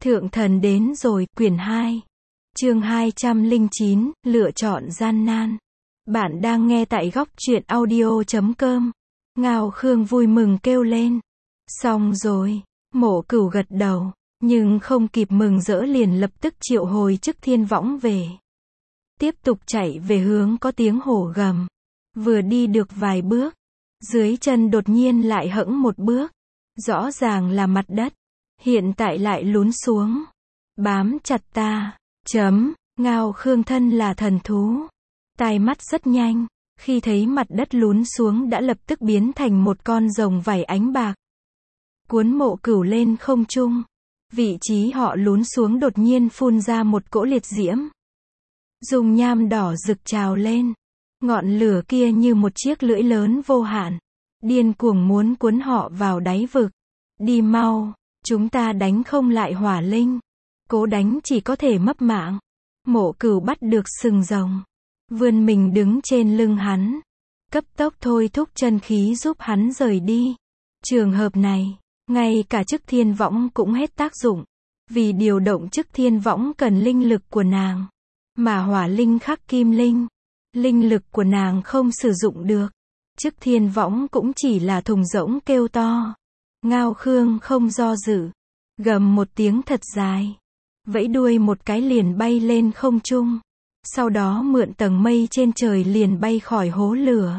Thượng thần đến rồi, quyển 2. Chương 209, lựa chọn gian nan. Bạn đang nghe tại góc truyện audio.com. Ngao Khương vui mừng kêu lên. Xong rồi, Mộ Cửu gật đầu, nhưng không kịp mừng rỡ liền lập tức triệu hồi chức thiên võng về. Tiếp tục chạy về hướng có tiếng hổ gầm. Vừa đi được vài bước, dưới chân đột nhiên lại hẫng một bước. Rõ ràng là mặt đất, hiện tại lại lún xuống. Bám chặt ta. Ngao Khương thân là thần thú. Tai mắt rất nhanh, khi thấy mặt đất lún xuống đã lập tức biến thành một con rồng vảy ánh bạc. Cuốn Mộ Cửu lên không trung. Vị trí họ lún xuống đột nhiên phun ra một cỗ liệt diễm. Dung nham đỏ rực trào lên. Ngọn lửa kia như một chiếc lưỡi lớn vô hạn. Điên cuồng muốn cuốn họ vào đáy vực. Đi mau, chúng ta đánh không lại hỏa linh. Cố đánh chỉ có thể mất mạng. Mộ Cửu bắt được sừng rồng. Vươn mình đứng trên lưng hắn. Cấp tốc thôi thúc chân khí giúp hắn rời đi. Trường hợp này, ngay cả chức thiên võng cũng hết tác dụng. Vì điều động chức thiên võng cần linh lực của nàng. Mà hỏa linh khắc kim linh. Linh lực của nàng không sử dụng được. Chức thiên võng cũng chỉ là thùng rỗng kêu to. Ngao Khương không do dự. Gầm một tiếng thật dài. Vẫy đuôi một cái liền bay lên không trung. Sau đó mượn tầng mây trên trời liền bay khỏi hố lửa.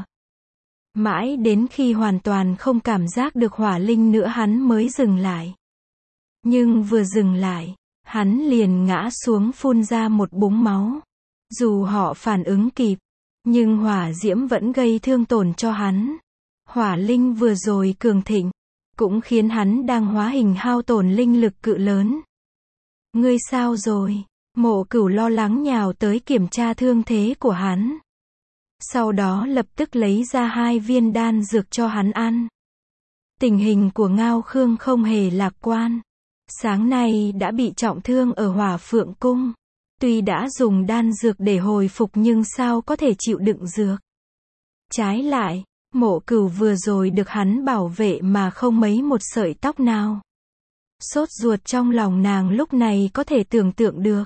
Mãi đến khi hoàn toàn không cảm giác được hỏa linh nữa hắn mới dừng lại. Nhưng vừa dừng lại, hắn liền ngã xuống phun ra một búng máu. Dù họ phản ứng kịp, nhưng hỏa diễm vẫn gây thương tổn cho hắn. Hỏa linh vừa rồi cường thịnh, cũng khiến hắn đang hóa hình hao tổn linh lực cự lớn. Ngươi sao rồi? Mộ Cửu lo lắng nhào tới kiểm tra thương thế của hắn. Sau đó lập tức lấy ra 2 viên đan dược cho hắn ăn. Tình hình của Ngao Khương không hề lạc quan. Sáng nay đã bị trọng thương ở Hỏa Phượng Cung. Tuy đã dùng đan dược để hồi phục nhưng sao có thể chịu đựng dược. Trái lại, Mộ Cửu vừa rồi được hắn bảo vệ mà không mấy một sợi tóc nào. Sốt ruột trong lòng nàng lúc này có thể tưởng tượng được.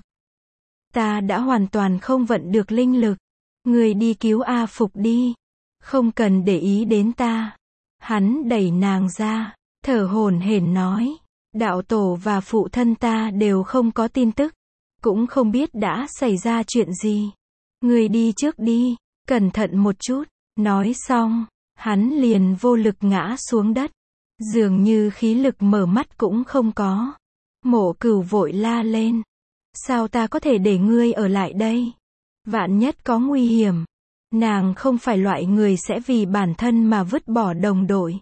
Ta đã hoàn toàn không vận được linh lực. Người đi cứu A Phục đi. Không cần để ý đến ta. Hắn đẩy nàng ra, thở hổn hển nói. Đạo tổ và phụ thân ta đều không có tin tức. Cũng không biết đã xảy ra chuyện gì. Người đi trước đi, cẩn thận một chút. Nói xong, hắn liền vô lực ngã xuống đất. Dường như khí lực mở mắt cũng không có. Mộ Cửu vội la lên. Sao ta có thể để ngươi ở lại đây? Vạn nhất có nguy hiểm. Nàng không phải loại người sẽ vì bản thân mà vứt bỏ đồng đội.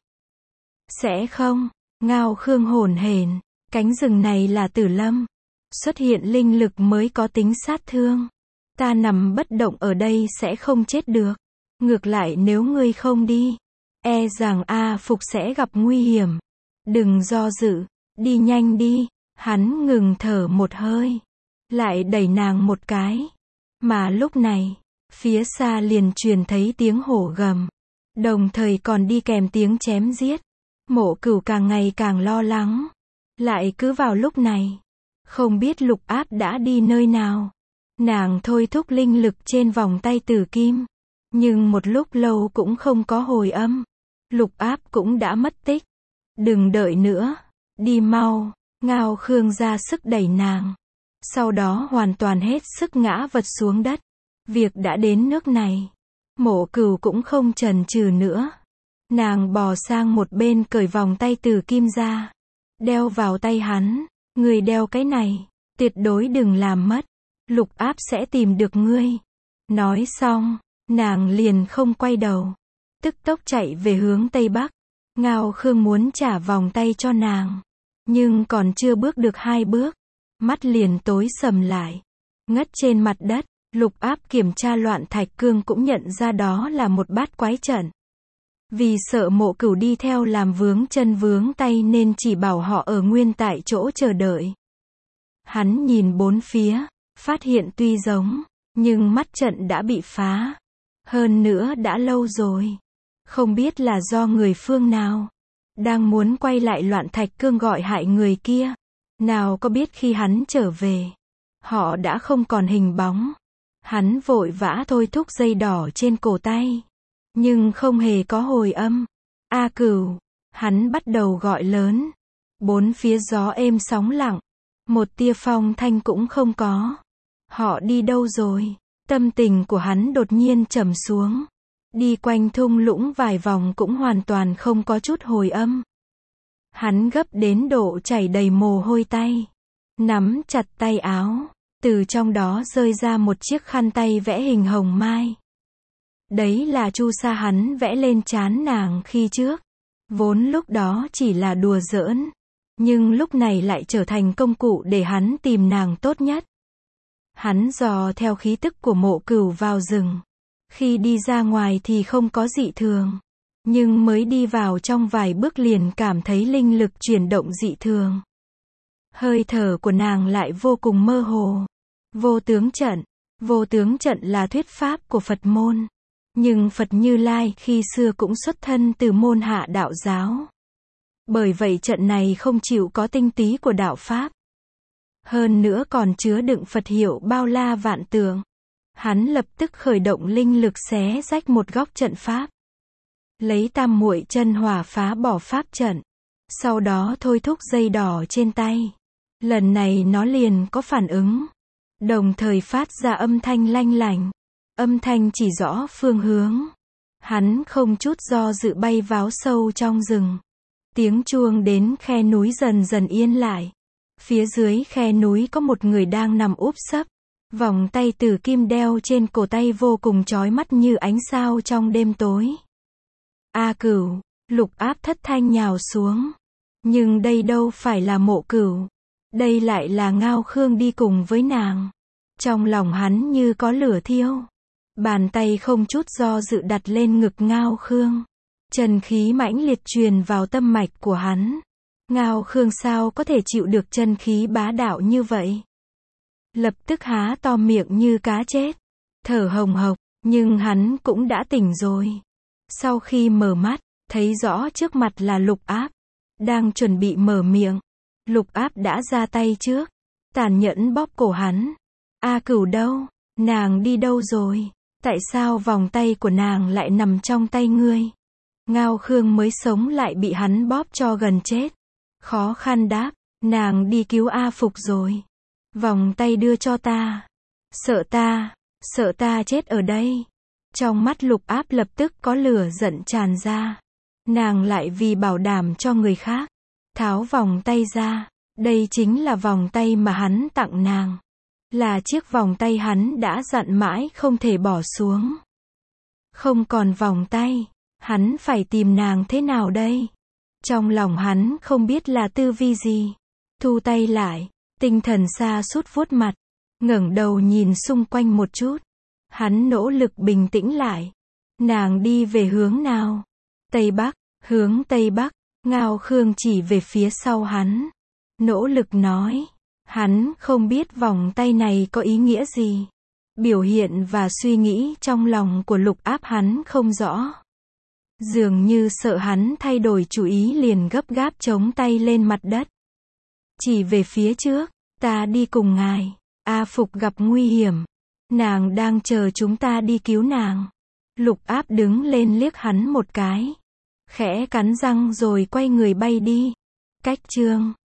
Sẽ không. Ngao Khương hổn hển. Cánh rừng này là Tử Lâm. Xuất hiện linh lực mới có tính sát thương. Ta nằm bất động ở đây sẽ không chết được. Ngược lại nếu ngươi không đi, e rằng A Phục sẽ gặp nguy hiểm. Đừng do dự, đi nhanh đi. Hắn ngừng thở một hơi, lại đẩy nàng một cái. Mà lúc này, phía xa liền truyền thấy tiếng hổ gầm, đồng thời còn đi kèm tiếng chém giết. Mộ Cửu càng ngày càng lo lắng. Lại cứ vào lúc này, không biết Lục Áp đã đi nơi nào. Nàng thôi thúc linh lực trên vòng tay Tử Kim, nhưng một lúc lâu cũng không có hồi âm. Lục Áp cũng đã mất tích. Đừng đợi nữa, đi mau. Ngao Khương ra sức đẩy nàng. Sau đó hoàn toàn hết sức ngã vật xuống đất. Việc đã đến nước này, Mộ Cửu cũng không chần chừ nữa. Nàng bò sang một bên cởi vòng tay Tử Kim ra. Đeo vào tay hắn. Người đeo cái này, tuyệt đối đừng làm mất. Lục Áp sẽ tìm được ngươi. Nói xong, nàng liền không quay đầu. Tức tốc chạy về hướng Tây Bắc. Ngao Khương muốn trả vòng tay cho nàng. Nhưng còn chưa bước được 2 bước. Mắt liền tối sầm lại. Ngất trên mặt đất. Lục Áp kiểm tra loạn thạch cương cũng nhận ra đó là một bát quái trận. Vì sợ Mộ Cửu đi theo làm vướng chân vướng tay nên chỉ bảo họ ở nguyên tại chỗ chờ đợi. Hắn nhìn bốn phía, phát hiện tuy giống, nhưng mắt trận đã bị phá. Hơn nữa đã lâu rồi. Không biết là do người phương nào đang muốn quay lại loạn thạch cương gọi hại người kia. Nào có biết khi hắn trở về, họ đã không còn hình bóng. Hắn vội vã thôi thúc dây đỏ trên cổ tay, nhưng không hề có hồi âm. A Cửu, hắn bắt đầu gọi lớn. Bốn phía gió êm sóng lặng, một tia phong thanh cũng không có. Họ đi đâu rồi? Tâm tình của hắn đột nhiên trầm xuống. Đi quanh thung lũng vài vòng cũng hoàn toàn không có chút hồi âm. Hắn gấp đến độ chảy đầy mồ hôi tay, nắm chặt tay áo, từ trong đó rơi ra một chiếc khăn tay vẽ hình hồng mai. Đấy là chu sa hắn vẽ lên trán nàng khi trước. Vốn lúc đó chỉ là đùa giỡn, nhưng lúc này lại trở thành công cụ để hắn tìm nàng tốt nhất. Hắn dò theo khí tức của Mộ Cửu vào rừng. Khi đi ra ngoài thì không có dị thường, nhưng mới đi vào trong vài bước liền cảm thấy linh lực chuyển động dị thường. Hơi thở của nàng lại vô cùng mơ hồ. Vô tướng trận. Vô tướng trận là thuyết pháp của Phật môn. Nhưng Phật Như Lai khi xưa cũng xuất thân từ môn Hạ đạo giáo. Bởi vậy trận này không chịu có tinh túy của đạo pháp. Hơn nữa còn chứa đựng Phật hiệu bao la vạn tượng. Hắn lập tức khởi động linh lực xé rách một góc trận pháp. Lấy tam muội chân hỏa phá bỏ pháp trận. Sau đó thôi thúc dây đỏ trên tay. Lần này nó liền có phản ứng. Đồng thời phát ra âm thanh lanh lảnh. Âm thanh chỉ rõ phương hướng. Hắn không chút do dự bay vào sâu trong rừng. Tiếng chuông đến khe núi dần dần yên lại. Phía dưới khe núi có một người đang nằm úp sấp. Vòng tay tử kim đeo trên cổ tay vô cùng chói mắt như ánh sao trong đêm tối. A Cửu, Lục Áp thất thanh nhào xuống. Nhưng đây đâu phải là Mộ Cửu. Đây lại là Ngao Khương đi cùng với nàng. Trong lòng hắn như có lửa thiêu. Bàn tay không chút do dự đặt lên ngực Ngao Khương. Chân khí mãnh liệt truyền vào tâm mạch của hắn. Ngao Khương sao có thể chịu được chân khí bá đạo như vậy? Lập tức há to miệng như cá chết, thở hồng hộc, nhưng hắn cũng đã tỉnh rồi. Sau khi mở mắt, thấy rõ trước mặt là Lục Áp, đang chuẩn bị mở miệng. Lục Áp đã ra tay trước, tàn nhẫn bóp cổ hắn. A Cửu đâu? Nàng đi đâu rồi? Tại sao vòng tay của nàng lại nằm trong tay ngươi? Ngao Khương mới sống lại bị hắn bóp cho gần chết. Khó khăn đáp, nàng đi cứu A Phục rồi. Vòng tay đưa cho ta. Sợ ta chết ở đây. Trong mắt Lục Áp lập tức có lửa giận tràn ra. Nàng lại vì bảo đảm cho người khác, tháo vòng tay ra. Đây chính là vòng tay mà hắn tặng nàng. Là chiếc vòng tay hắn đã dặn mãi không thể bỏ xuống. Không còn vòng tay, hắn phải tìm nàng thế nào đây? Trong lòng hắn không biết là tư vi gì. Thu tay lại, tinh thần sa sút vuốt mặt, ngẩng đầu nhìn xung quanh một chút. Hắn nỗ lực bình tĩnh lại. Nàng đi về hướng nào? Tây Bắc, hướng Tây Bắc. Ngao Khương chỉ về phía sau hắn. Nỗ lực nói. Hắn không biết vòng tay này có ý nghĩa gì. Biểu hiện và suy nghĩ trong lòng của Lục Áp hắn không rõ. Dường như sợ hắn thay đổi chủ ý liền gấp gáp chống tay lên mặt đất. Chỉ về phía trước, ta đi cùng ngài. A Phục gặp nguy hiểm. Nàng đang chờ chúng ta đi cứu nàng. Lục Áp đứng lên liếc hắn một cái. Khẽ cắn răng rồi quay người bay đi. Cách chương